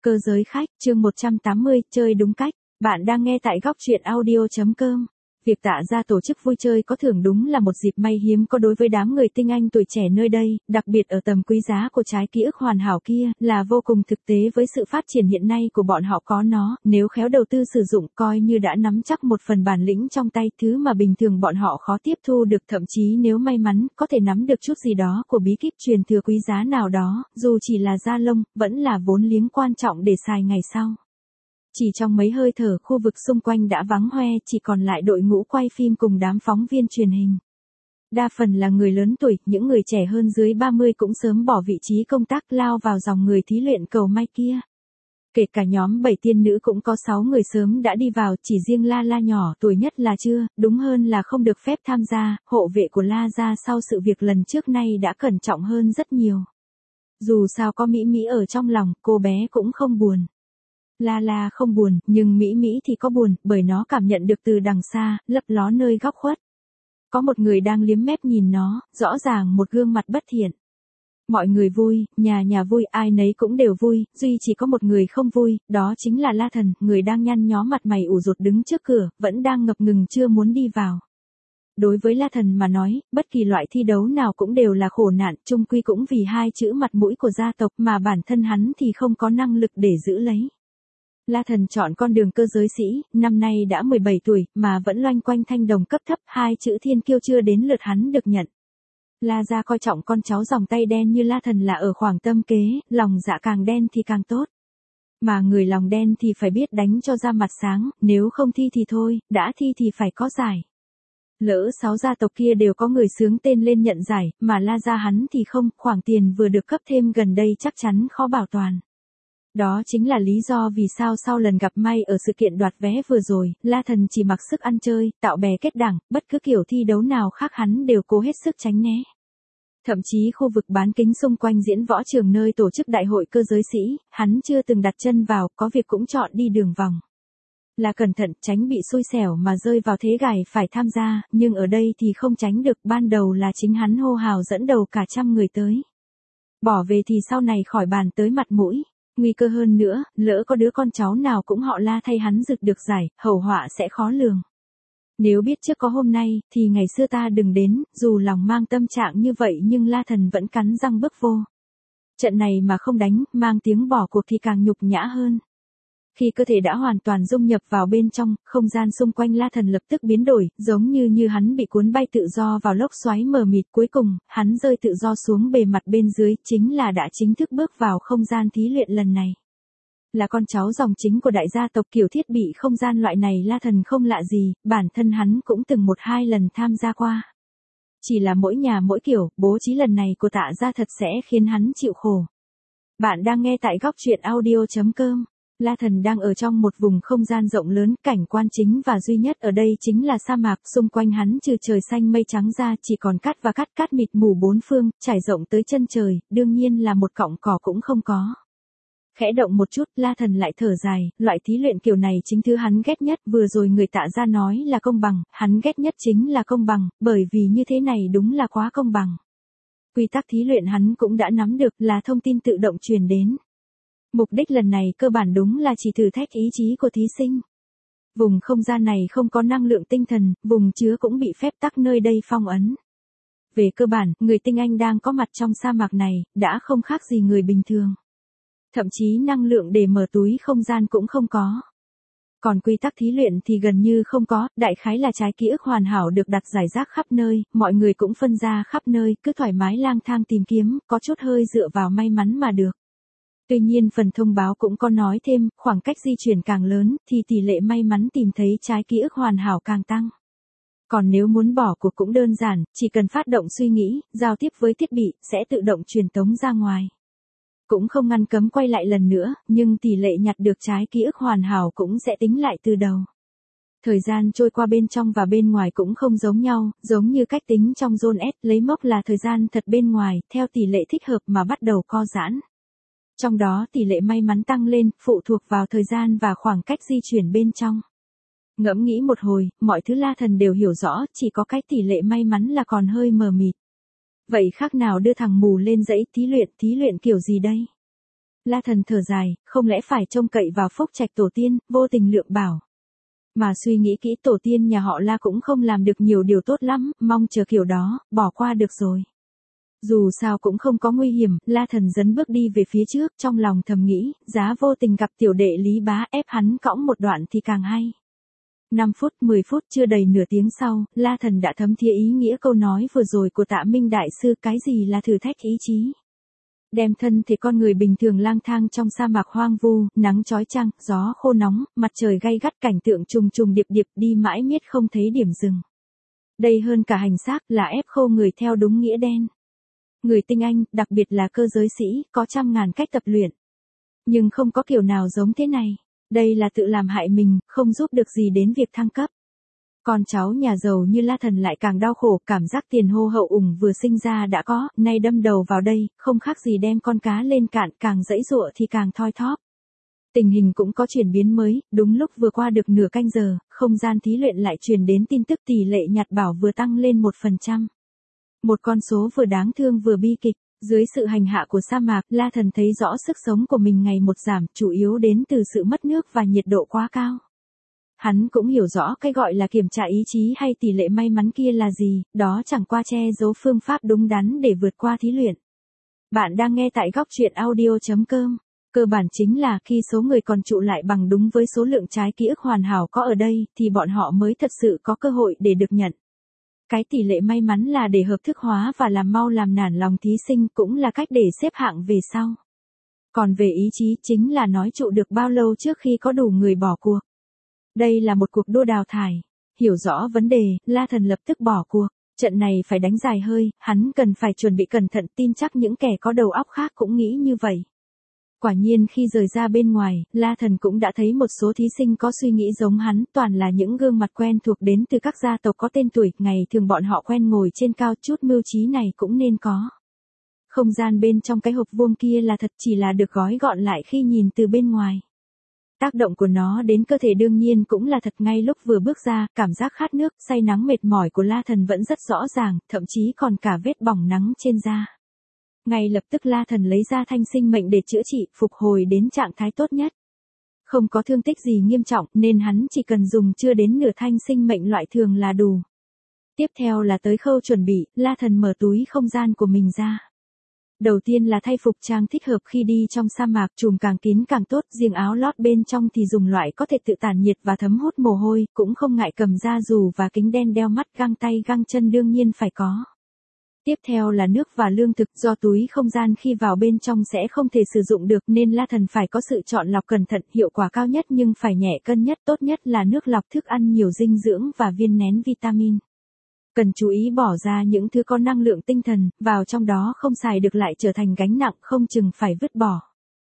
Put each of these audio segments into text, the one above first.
Cơ giới khách, chương 180, chơi đúng cách. Bạn đang nghe tại góc truyện audio.com. Việc Tạ gia tổ chức vui chơi có thưởng đúng là một dịp may hiếm có đối với đám người tinh anh tuổi trẻ nơi đây, đặc biệt ở tầm quý giá của trái ký ức hoàn hảo kia, là vô cùng thực tế với sự phát triển hiện nay của bọn họ có nó, nếu khéo đầu tư sử dụng coi như đã nắm chắc một phần bản lĩnh trong tay, thứ mà bình thường bọn họ khó tiếp thu được, thậm chí nếu may mắn, có thể nắm được chút gì đó của bí kíp truyền thừa quý giá nào đó, dù chỉ là da lông, vẫn là vốn liếng quan trọng để xài ngày sau. Chỉ trong mấy hơi thở, khu vực xung quanh đã vắng hoe, chỉ còn lại đội ngũ quay phim cùng đám phóng viên truyền hình. Đa phần là người lớn tuổi, những người trẻ hơn dưới 30 cũng sớm bỏ vị trí công tác lao vào dòng người thí luyện cầu may kia. Kể cả nhóm 7 tiên nữ cũng có 6 người sớm đã đi vào, chỉ riêng La La nhỏ tuổi nhất là chưa, đúng hơn là không được phép tham gia, hộ vệ của La gia sau sự việc lần trước nay đã cẩn trọng hơn rất nhiều. Dù sao có Mỹ Mỹ ở trong lòng, cô bé cũng không buồn. La La không buồn, nhưng Mỹ Mỹ thì có buồn, bởi nó cảm nhận được từ đằng xa, lấp ló nơi góc khuất. Có một người đang liếm mép nhìn nó, rõ ràng một gương mặt bất thiện. Mọi người vui, nhà vui, ai nấy cũng đều vui, duy chỉ có một người không vui, đó chính là La Thần, người đang nhăn nhó mặt mày ủ rột đứng trước cửa, vẫn đang ngập ngừng chưa muốn đi vào. Đối với La Thần mà nói, bất kỳ loại thi đấu nào cũng đều là khổ nạn, chung quy cũng vì hai chữ mặt mũi của gia tộc mà bản thân hắn thì không có năng lực để giữ lấy. La Thần chọn con đường cơ giới sĩ, năm nay đã 17 tuổi, mà vẫn loanh quanh thanh đồng cấp thấp, hai chữ thiên kiêu chưa đến lượt hắn được nhận. La gia coi trọng con cháu dòng tay đen như La Thần là ở khoảng tâm kế, lòng dạ càng đen thì càng tốt. Mà người lòng đen thì phải biết đánh cho ra mặt sáng, nếu không thi thì thôi, đã thi thì phải có giải. Lỡ 6 gia tộc kia đều có người xướng tên lên nhận giải, mà La gia hắn thì không, khoản tiền vừa được cấp thêm gần đây chắc chắn khó bảo toàn. Đó chính là lý do vì sao sau lần gặp may ở sự kiện đoạt vé vừa rồi, La Thần chỉ mặc sức ăn chơi, tạo bè kết đảng, bất cứ kiểu thi đấu nào khác hắn đều cố hết sức tránh né. Thậm chí khu vực bán kính xung quanh diễn võ trường nơi tổ chức đại hội cơ giới sĩ, hắn chưa từng đặt chân vào, có việc cũng chọn đi đường vòng. Là cẩn thận, tránh bị xui xẻo mà rơi vào thế gài phải tham gia, nhưng ở đây thì không tránh được, ban đầu là chính hắn hô hào dẫn đầu cả trăm người tới. Bỏ về thì sau này khỏi bàn tới mặt mũi. Nguy cơ hơn nữa, lỡ có đứa con cháu nào cũng họ La thay hắn rực được giải, hậu họa sẽ khó lường. Nếu biết trước có hôm nay, thì ngày xưa ta đừng đến, dù lòng mang tâm trạng như vậy nhưng La Thần vẫn cắn răng bước vô. Trận này mà không đánh, mang tiếng bỏ cuộc thì càng nhục nhã hơn. Khi cơ thể đã hoàn toàn dung nhập vào bên trong, không gian xung quanh La Thần lập tức biến đổi, giống như hắn bị cuốn bay tự do vào lốc xoáy mờ mịt, cuối cùng, hắn rơi tự do xuống bề mặt bên dưới, chính là đã chính thức bước vào không gian thí luyện lần này. Là con cháu dòng chính của đại gia tộc, kiểu thiết bị không gian loại này La Thần không lạ gì, bản thân hắn cũng từng 1-2 lần tham gia qua. Chỉ là mỗi nhà mỗi kiểu, bố trí lần này của Tạ gia thật sẽ khiến hắn chịu khổ. Bạn đang nghe tại góc truyện audio.com. La Thần đang ở trong một vùng không gian rộng lớn, cảnh quan chính và duy nhất ở đây chính là sa mạc, xung quanh hắn trừ trời xanh mây trắng ra chỉ còn cát và cát mịt mù bốn phương, trải rộng tới chân trời, đương nhiên là một cọng cỏ cũng không có. Khẽ động một chút, La Thần lại thở dài, loại thí luyện kiểu này chính thứ hắn ghét nhất, vừa rồi người Tạ gia nói là công bằng, hắn ghét nhất chính là công bằng, bởi vì như thế này đúng là quá công bằng. Quy tắc thí luyện hắn cũng đã nắm được, là thông tin tự động truyền đến. Mục đích lần này cơ bản đúng là chỉ thử thách ý chí của thí sinh. Vùng không gian này không có năng lượng tinh thần, vùng chứa cũng bị phép tắc nơi đây phong ấn. Về cơ bản, người tinh anh đang có mặt trong sa mạc này, đã không khác gì người bình thường. Thậm chí năng lượng để mở túi không gian cũng không có. Còn quy tắc thí luyện thì gần như không có, đại khái là trái ký ức hoàn hảo được đặt rải rác khắp nơi, mọi người cũng phân ra khắp nơi, cứ thoải mái lang thang tìm kiếm, có chút hơi dựa vào may mắn mà được. Tuy nhiên phần thông báo cũng có nói thêm, khoảng cách di chuyển càng lớn, thì tỷ lệ may mắn tìm thấy trái ký ức hoàn hảo càng tăng. Còn nếu muốn bỏ cuộc cũng đơn giản, chỉ cần phát động suy nghĩ, giao tiếp với thiết bị, sẽ tự động truyền tống ra ngoài. Cũng không ngăn cấm quay lại lần nữa, nhưng tỷ lệ nhặt được trái ký ức hoàn hảo cũng sẽ tính lại từ đầu. Thời gian trôi qua bên trong và bên ngoài cũng không giống nhau, giống như cách tính trong Zone S, lấy mốc là thời gian thật bên ngoài, theo tỷ lệ thích hợp mà bắt đầu co giãn. Trong đó tỷ lệ may mắn tăng lên, phụ thuộc vào thời gian và khoảng cách di chuyển bên trong. Ngẫm nghĩ một hồi, mọi thứ La Thần đều hiểu rõ, chỉ có cái tỷ lệ may mắn là còn hơi mờ mịt. Vậy khác nào đưa thằng mù lên dãy thí luyện kiểu gì đây? La Thần thở dài, không lẽ phải trông cậy vào phúc trạch tổ tiên, vô tình lượng bảo. Mà suy nghĩ kỹ tổ tiên nhà họ La cũng không làm được nhiều điều tốt lắm, mong chờ kiểu đó, bỏ qua được rồi. Dù sao cũng không có nguy hiểm, La Thần dấn bước đi về phía trước, trong lòng thầm nghĩ, giá vô tình gặp tiểu đệ Lý Bá ép hắn cõng một đoạn thì càng hay. 5 phút, 10 phút chưa đầy nửa tiếng sau, La Thần đã thấm thía ý nghĩa câu nói vừa rồi của Tạ Minh Đại Sư, cái gì là thử thách ý chí. Đem thân thể con người bình thường lang thang trong sa mạc hoang vu, nắng chói chang, gió khô nóng, mặt trời gay gắt, cảnh tượng trùng trùng điệp điệp, đi mãi miết không thấy điểm dừng. Đây hơn cả hành xác là ép khô người theo đúng nghĩa đen. Người tinh anh, đặc biệt là cơ giới sĩ, có trăm ngàn cách tập luyện. Nhưng không có kiểu nào giống thế này. Đây là tự làm hại mình, không giúp được gì đến việc thăng cấp. Con cháu nhà giàu như La Thần lại càng đau khổ, cảm giác tiền hô hậu ủng vừa sinh ra đã có, nay đâm đầu vào đây, không khác gì đem con cá lên cạn, càng giãy giụa thì càng thoi thóp. Tình hình cũng có chuyển biến mới, đúng lúc vừa qua được nửa canh giờ, không gian thí luyện lại truyền đến tin tức tỷ lệ nhặt bảo vừa tăng lên 1%. Một con số vừa đáng thương vừa bi kịch. Dưới sự hành hạ của sa mạc, La Thần thấy rõ sức sống của mình ngày một giảm, chủ yếu đến từ sự mất nước và nhiệt độ quá cao. Hắn cũng hiểu rõ cái gọi là kiểm tra ý chí hay tỷ lệ may mắn kia là gì, đó chẳng qua che giấu phương pháp đúng đắn để vượt qua thí luyện. Bạn đang nghe tại góc truyện audio.com. Cơ bản chính là khi số người còn trụ lại bằng đúng với số lượng trái ký ức hoàn hảo có ở đây, thì bọn họ mới thật sự có cơ hội để được nhận. Cái tỷ lệ may mắn là để hợp thức hóa và làm mau làm nản lòng thí sinh, cũng là cách để xếp hạng về sau. Còn về ý chí chính là nói trụ được bao lâu trước khi có đủ người bỏ cuộc. Đây là một cuộc đua đào thải. Hiểu rõ vấn đề, La Thần lập tức bỏ cuộc. Trận này phải đánh dài hơi, hắn cần phải chuẩn bị cẩn thận, tin chắc những kẻ có đầu óc khác cũng nghĩ như vậy. Quả nhiên khi rời ra bên ngoài, La Thần cũng đã thấy một số thí sinh có suy nghĩ giống hắn, toàn là những gương mặt quen thuộc đến từ các gia tộc có tên tuổi, ngày thường bọn họ quen ngồi trên cao, chút mưu trí này cũng nên có. Không gian bên trong cái hộp vuông kia là thật, chỉ là được gói gọn lại khi nhìn từ bên ngoài. Tác động của nó đến cơ thể đương nhiên cũng là thật, ngay lúc vừa bước ra, cảm giác khát nước, say nắng mệt mỏi của La Thần vẫn rất rõ ràng, thậm chí còn cả vết bỏng nắng trên da. Ngay lập tức La Thần lấy ra thanh sinh mệnh để chữa trị, phục hồi đến trạng thái tốt nhất. Không có thương tích gì nghiêm trọng nên hắn chỉ cần dùng chưa đến nửa thanh sinh mệnh loại thường là đủ. Tiếp theo là tới khâu chuẩn bị, La Thần mở túi không gian của mình ra. Đầu tiên là thay phục trang thích hợp khi đi trong sa mạc, trùm càng kín càng tốt, riêng áo lót bên trong thì dùng loại có thể tự tản nhiệt và thấm hút mồ hôi, cũng không ngại cầm da dù và kính đen đeo mắt, găng tay găng chân đương nhiên phải có. Tiếp theo là nước và lương thực, do túi không gian khi vào bên trong sẽ không thể sử dụng được nên La Thần phải có sự chọn lọc cẩn thận, hiệu quả cao nhất nhưng phải nhẹ cân nhất, tốt nhất là nước lọc thức ăn nhiều dinh dưỡng và viên nén vitamin. Cần chú ý bỏ ra những thứ có năng lượng tinh thần, vào trong đó không xài được lại trở thành gánh nặng, không chừng phải vứt bỏ.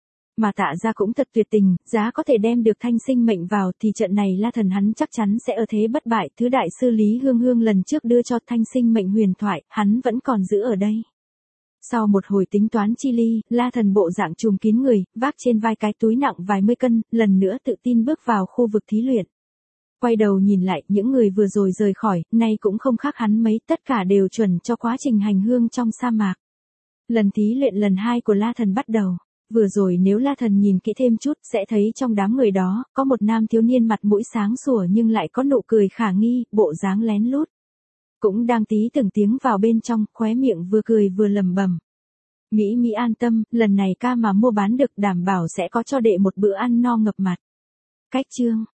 Mà Tạ gia cũng thật tuyệt tình, giá có thể đem được thanh sinh mệnh vào thì trận này La Thần hắn chắc chắn sẽ ở thế bất bại, thứ đại sư Lý Hương Hương lần trước đưa cho thanh sinh mệnh huyền thoại, hắn vẫn còn giữ ở đây. Sau một hồi tính toán chi ly, La Thần bộ dạng trùm kín người, vác trên vai cái túi nặng vài mươi cân, lần nữa tự tin bước vào khu vực thí luyện. Quay đầu nhìn lại, những người vừa rồi rời khỏi, nay cũng không khác hắn mấy, tất cả đều chuẩn cho quá trình hành hương trong sa mạc. Lần thí luyện lần 2 của La Thần bắt đầu. Vừa rồi nếu La Thần nhìn kỹ thêm chút, sẽ thấy trong đám người đó, có một nam thiếu niên mặt mũi sáng sủa nhưng lại có nụ cười khả nghi, bộ dáng lén lút. Cũng đang tí từng tiếng vào bên trong, khóe miệng vừa cười vừa lẩm bẩm. Mỹ an tâm, lần này ca mà mua bán được đảm bảo sẽ có cho đệ một bữa ăn no ngập mặt. Cách chương